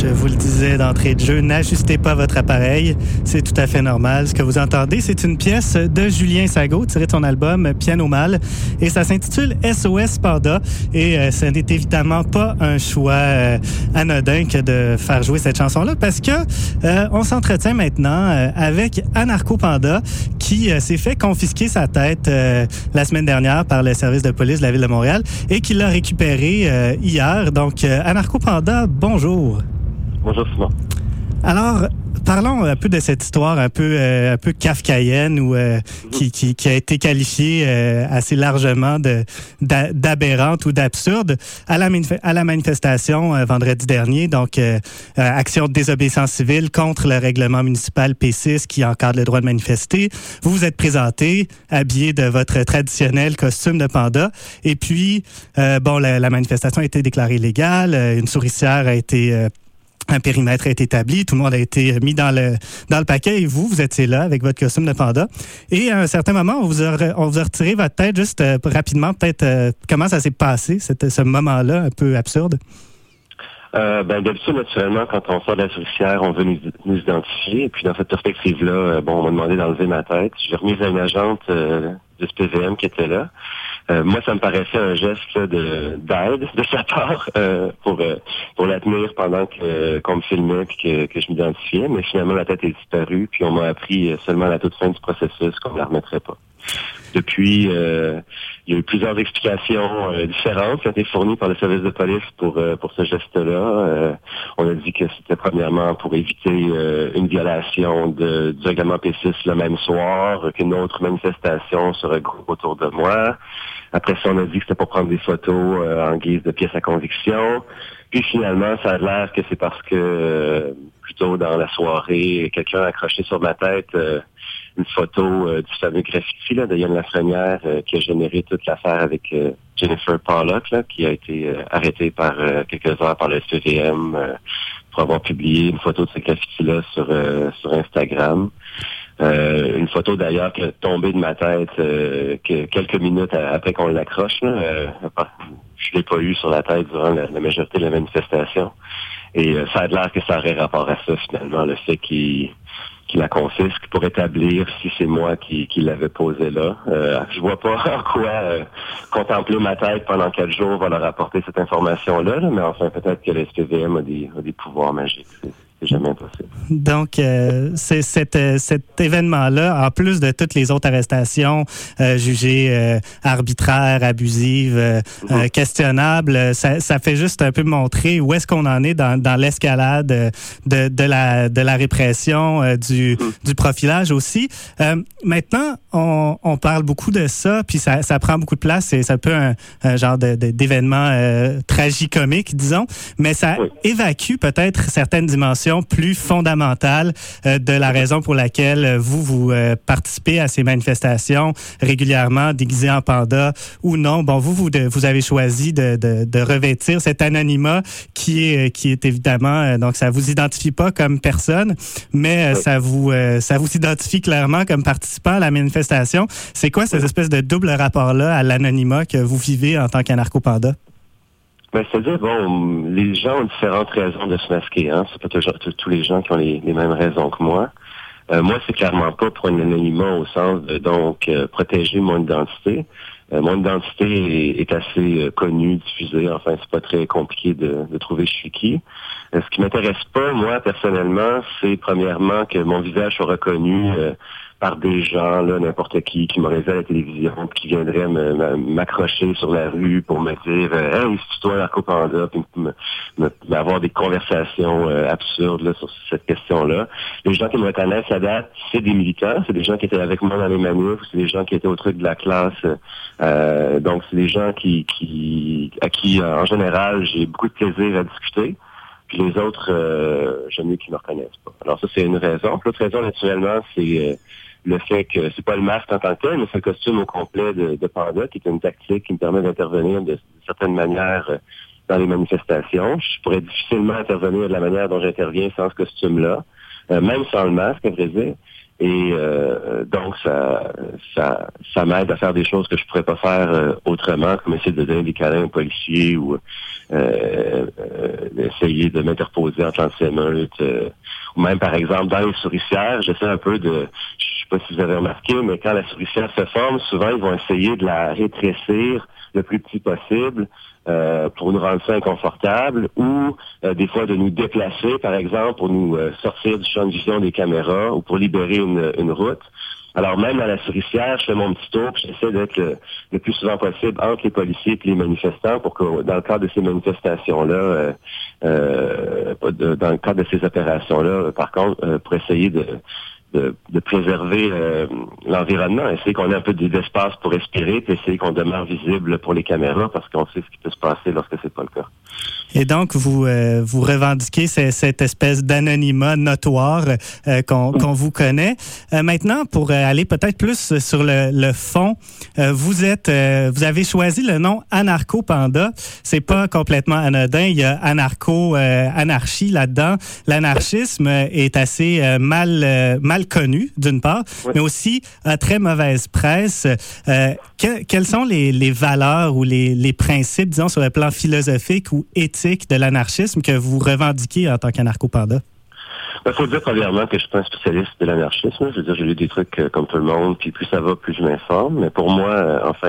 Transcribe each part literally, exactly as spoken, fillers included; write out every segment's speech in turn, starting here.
Je vous le disais d'entrée de jeu, n'ajustez pas votre appareil. C'est tout à fait normal. Ce que vous entendez, c'est une pièce de Julien Sago, tirée de son album Piano Mal. Et ça s'intitule S O S Panda. Et euh, ce n'est évidemment pas un choix euh, anodin que de faire jouer cette chanson-là, parce que euh, on s'entretient maintenant euh, avec Anarcho Panda, qui euh, s'est fait confisquer sa tête euh, la semaine dernière par le service de police de la Ville de Montréal et qui l'a récupéré euh, hier. Donc, euh, Anarcho Panda, bonjour. Bonjour Simon. Alors, parlons un peu de cette histoire un peu euh, un peu kafkaïenne ou euh, mm-hmm. qui, qui qui a été qualifiée euh, assez largement de d'a, d'aberrante ou d'absurde à la manif- à la manifestation euh, vendredi dernier. Donc, euh, euh, action de désobéissance civile contre le règlement municipal P six qui encadre le droit de manifester. Vous vous êtes présenté habillé de votre traditionnel costume de panda. Et puis, euh, bon, la, la manifestation a été déclarée légale. Une souricière a été euh, Un périmètre a été établi, tout le monde a été mis dans le dans le paquet et vous, vous étiez là avec votre costume de panda. Et à un certain moment, on vous a, on vous a retiré votre tête juste euh, rapidement, peut-être euh, comment ça s'est passé, cette, ce moment-là un peu absurde? Euh, ben, d'habitude, naturellement, quand on sort de la souricière, on veut nous, nous identifier. Et puis dans cette perspective-là, euh, bon, on m'a demandé d'enlever ma tête. J'ai remis à une agente euh, du S P V M qui était là. Euh, moi, ça me paraissait un geste là, de d'aide de sa part euh, pour euh, pour la tenir pendant que qu'on me filmait puis que, que je m'identifiais. Mais finalement, la tête est disparue. Puis on m'a appris seulement à la toute fin du processus qu'on ne la remettrait pas. Depuis, euh, il y a eu plusieurs explications euh, différentes qui ont été fournies par le service de police pour euh, pour ce geste-là. Euh, on a dit que c'était premièrement pour éviter euh, une violation de, du règlement P six le même soir, qu'une autre manifestation se regroupe autour de moi. Après ça, on a dit que c'était pour prendre des photos euh, en guise de pièces à conviction. Puis finalement, ça a l'air que c'est parce que euh, plus tôt dans la soirée, quelqu'un a accroché sur ma tête euh, une photo euh, du fameux graffiti là, de Yann Lafrenière euh, qui a généré toute l'affaire avec euh, Jennifer Pollock, là, qui a été euh, arrêtée par euh, quelques heures par le S P V M euh, pour avoir publié une photo de ce graffiti-là sur, euh, sur Instagram. Euh, une photo d'ailleurs qui est tombée de ma tête euh, que quelques minutes après qu'on l'accroche. Là, euh, je l'ai pas eu sur la tête durant la, la majorité de la manifestation. Et euh, ça a l'air que ça aurait rapport à ça finalement, le fait qu'il qui la confisque pour établir si c'est moi qui, qui l'avais posée là. Euh, je vois pas en quoi euh, contempler ma tête pendant quatre jours va leur apporter cette information-là, là, mais enfin, peut-être que le S P V M a des, a des pouvoirs magiques. C'est, c'est jamais impossible. Donc, euh, c'est cet, euh, cet événement-là, en plus de toutes les autres arrestations euh, jugées euh, arbitraires, abusives, euh, mmh. euh, questionnables, ça, ça fait juste un peu montrer où est-ce qu'on en est dans, dans l'escalade de, de, la, de la répression, euh, du, mmh. du profilage aussi. Euh, maintenant, on, on parle beaucoup de ça, puis ça, ça prend beaucoup de place, et ça peut un, un genre de, de, d'événement euh, tragicomique, disons, mais ça oui. évacue peut-être certaines dimensions plus fondamentale euh, de la raison pour laquelle euh, vous, vous euh, participez à ces manifestations régulièrement, déguisés en panda ou non. Bon, vous, vous, de, vous avez choisi de, de, de revêtir cet anonymat qui est, qui est évidemment, euh, donc ça vous identifie pas comme personne, mais euh, oui. ça vous euh, ça vous identifie clairement comme participant à la manifestation. C'est quoi cette espèce de double rapport-là à l'anonymat que vous vivez en tant qu'anarcho-panda? Ben, c'est-à-dire, bon, les gens ont différentes raisons de se masquer, hein. C'est pas toujours, tous les gens qui ont les, les mêmes raisons que moi. Euh, moi, c'est clairement pas pour un anonymat au sens de, donc, euh, protéger mon identité. Euh, mon identité est, est assez euh, connue, diffusée. Enfin, c'est pas très compliqué de, de trouver je suis qui. Euh, ce qui m'intéresse pas, moi, personnellement, c'est premièrement que mon visage soit reconnu euh, par des gens, là, n'importe qui, qui m'auraient vu à la télévision, puis qui viendraient me, m'accrocher sur la rue pour me dire euh, « Hey, c'est toi Anarcho Panda », puis me, me, m'avoir des conversations euh, absurdes là, sur cette question-là. Les gens qui me reconnaissent à date, c'est des militants, c'est des gens qui étaient avec moi dans les manifs, c'est des gens qui étaient au truc de la classe. Euh, donc, c'est des gens qui, qui à qui, en général, j'ai beaucoup de plaisir à discuter. Puis les autres, euh, j'aime mieux qu'ils ne me reconnaissent pas. Alors ça, c'est une raison. Puis l'autre raison, naturellement, c'est euh, le fait que c'est pas le masque en tant que tel, mais c'est le costume au complet de, de panda, qui est une tactique qui me permet d'intervenir de, de certaines manières euh, dans les manifestations. Je pourrais difficilement intervenir de la manière dont j'interviens sans ce costume-là, euh, même sans le masque, à vrai dire. Et euh, donc, ça, ça, ça m'aide à faire des choses que je pourrais pas faire euh, autrement, comme essayer de donner des câlins aux policiers ou euh, euh, euh, essayer de m'interposer entre l'anti-émeute, euh, ou même, par exemple, dans les souricières, j'essaie un peu de, je sais pas si vous avez remarqué, mais quand la souricière se forme, souvent, ils vont essayer de la rétrécir le plus petit possible euh, pour nous rendre ça inconfortable, ou euh, des fois de nous déplacer, par exemple, pour nous euh, sortir du champ de vision des caméras ou pour libérer une, une route. Alors même à la souricière, je fais mon petit tour, puis j'essaie d'être le, le plus souvent possible entre les policiers et les manifestants pour que dans le cadre de ces manifestations-là, euh, euh, dans le cadre de ces opérations-là, par contre, euh, pour essayer de, de, de préserver euh, l'environnement, essayer qu'on ait un peu d'espace pour respirer, puis essayer qu'on demeure visible pour les caméras, parce qu'on sait ce qui peut se passer lorsque c'est pas le cas. Et donc, vous euh, vous revendiquez c- cette espèce d'anonymat notoire euh, qu'on, qu'on vous connaît. Euh, maintenant, pour euh, aller peut-être plus sur le, le fond, euh, vous êtes, euh, vous avez choisi le nom Anarcho Panda. C'est pas complètement anodin. Il y a anarcho, euh, anarchie là-dedans. L'anarchisme est assez euh, mal euh, mal connu d'une part, oui. mais aussi à très mauvaise presse. Euh, que, quelles sont les, les valeurs ou les, les principes, disons, sur le plan philosophique ou éthique de l'anarchisme que vous revendiquez en tant qu'anarcho-panda? Il faut dire premièrement que je suis pas un spécialiste de l'anarchisme. Je veux dire, j'ai lu des trucs euh, comme tout le monde, puis plus ça va, plus je m'informe. Mais pour moi, euh, enfin,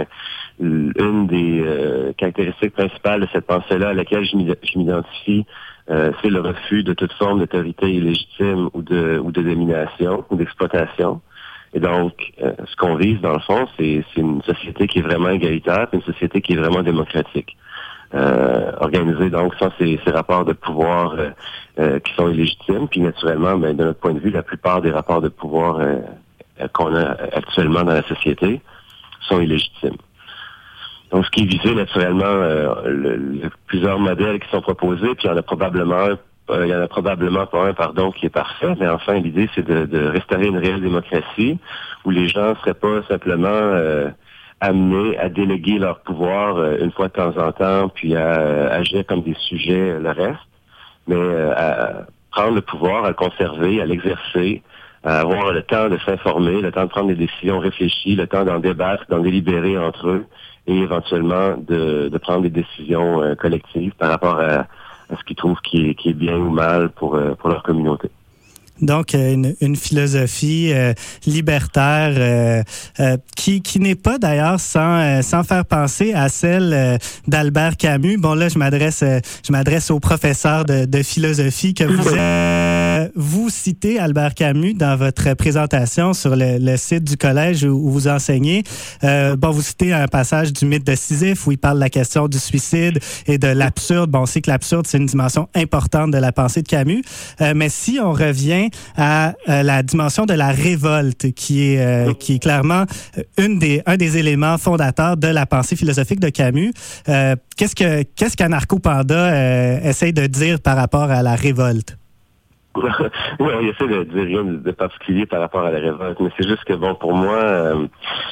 une des euh, caractéristiques principales de cette pensée-là à laquelle je m'identifie, euh, c'est le refus de toute forme d'autorité illégitime ou de ou de domination ou d'exploitation. Et donc, euh, ce qu'on vise, dans le fond, c'est, c'est une société qui est vraiment égalitaire, une société qui est vraiment démocratique. Euh, organisé donc sans ces, ces rapports de pouvoir euh, euh, qui sont illégitimes. Puis naturellement, ben, de notre point de vue, la plupart des rapports de pouvoir euh, qu'on a actuellement dans la société sont illégitimes. Donc, ce qui est visé naturellement, euh, le, le, plusieurs modèles qui sont proposés, puis il y en a probablement euh, il y en a probablement pas un, pardon, qui est parfait, mais enfin, l'idée, c'est de, de restaurer une réelle démocratie où les gens ne seraient pas simplement euh, amenés à déléguer leur pouvoir euh, une fois de temps en temps, puis à euh, agir comme des sujets euh, le reste, mais euh, à prendre le pouvoir, à le conserver, à l'exercer, à avoir le temps de s'informer, le temps de prendre des décisions réfléchies, le temps d'en débattre, d'en délibérer entre eux, et éventuellement de, de prendre des décisions euh, collectives par rapport à, à ce qu'ils trouvent qui est, qui est bien ou mal pour, euh, pour leur communauté. Donc, une, une philosophie euh, libertaire euh, euh, qui, qui n'est pas d'ailleurs sans, euh, sans faire penser à celle euh, d'Albert Camus. Bon, là, je m'adresse euh, je m'adresse au professeur de, de philosophie que vous êtes. Euh, vous citez Albert Camus dans votre présentation sur le, le site du collège où, où vous enseignez. Euh, bon, vous citez un passage du mythe de Sisyphe où il parle de la question du suicide et de l'absurde. Bon, on sait que l'absurde, c'est une dimension importante de la pensée de Camus. Euh, mais si on revient à euh, la dimension de la révolte, qui est euh, qui est clairement une des un des éléments fondateurs de la pensée philosophique de Camus. Euh, qu'est-ce que qu'est-ce qu'Anarcho Panda euh, essaye de dire par rapport à la révolte? Oui, on essaie de dire rien de particulier par rapport à la révolte, mais c'est juste que bon, pour moi, euh,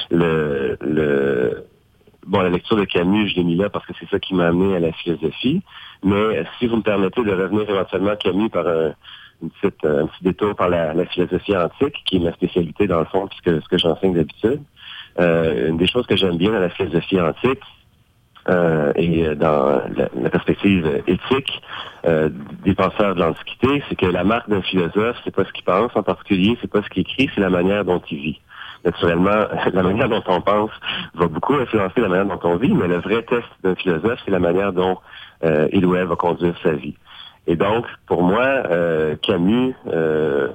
le le bon, la lecture de Camus, je l'ai mis là parce que c'est ça qui m'a amené à la philosophie. Mais si vous me permettez de revenir éventuellement à Camus par un Une petite, un petit détour par la, la philosophie antique, qui est ma spécialité dans le fond, puisque ce que j'enseigne d'habitude. Euh, une des choses que j'aime bien dans la philosophie antique euh, et dans la, la perspective éthique euh, des penseurs de l'Antiquité, c'est que la marque d'un philosophe, c'est pas ce qu'il pense en particulier, c'est pas ce qu'il écrit, c'est la manière dont il vit. Naturellement, la manière dont on pense va beaucoup influencer la manière dont on vit, mais le vrai test d'un philosophe, c'est la manière dont euh, il ou elle va conduire sa vie. Et donc, pour moi, euh, Camus, euh,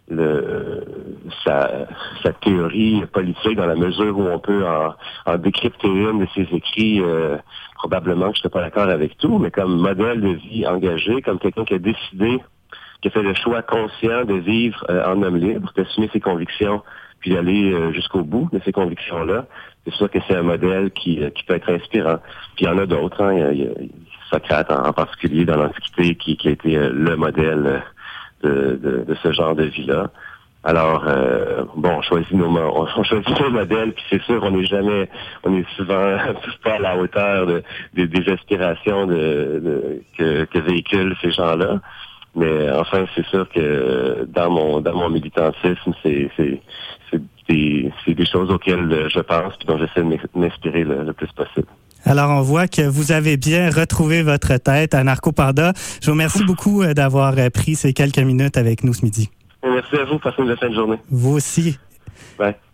le, sa, sa théorie politique, dans la mesure où on peut en, en décrypter une de ses écrits, euh, probablement que je ne serais pas d'accord avec tout, mais comme modèle de vie engagé, comme quelqu'un qui a décidé, qui a fait le choix conscient de vivre euh, en homme libre, d'assumer ses convictions, puis d'aller euh, jusqu'au bout de ces convictions-là, c'est sûr que c'est un modèle qui, qui peut être inspirant. Puis il y en a d'autres, hein, il y a, il y a, Socrate en particulier dans l'Antiquité qui, qui a été euh, le modèle de, de, de ce genre de vie-là. Alors, euh, bon, on choisit nos on, on choisit nos modèles, puis c'est sûr, on n'est jamais, on est souvent pas à la hauteur de, de, des aspirations de, de, que, que véhiculent ces gens-là. Mais enfin, c'est sûr que dans mon dans mon militantisme, c'est c'est c'est des, c'est des choses auxquelles je pense puis dont j'essaie de m'inspirer le, le plus possible. Alors, on voit que vous avez bien retrouvé votre tête à Narcopanda. Je vous remercie beaucoup d'avoir pris ces quelques minutes avec nous ce midi. Merci à vous. Passez une bonne fin de journée. Vous aussi. Bye.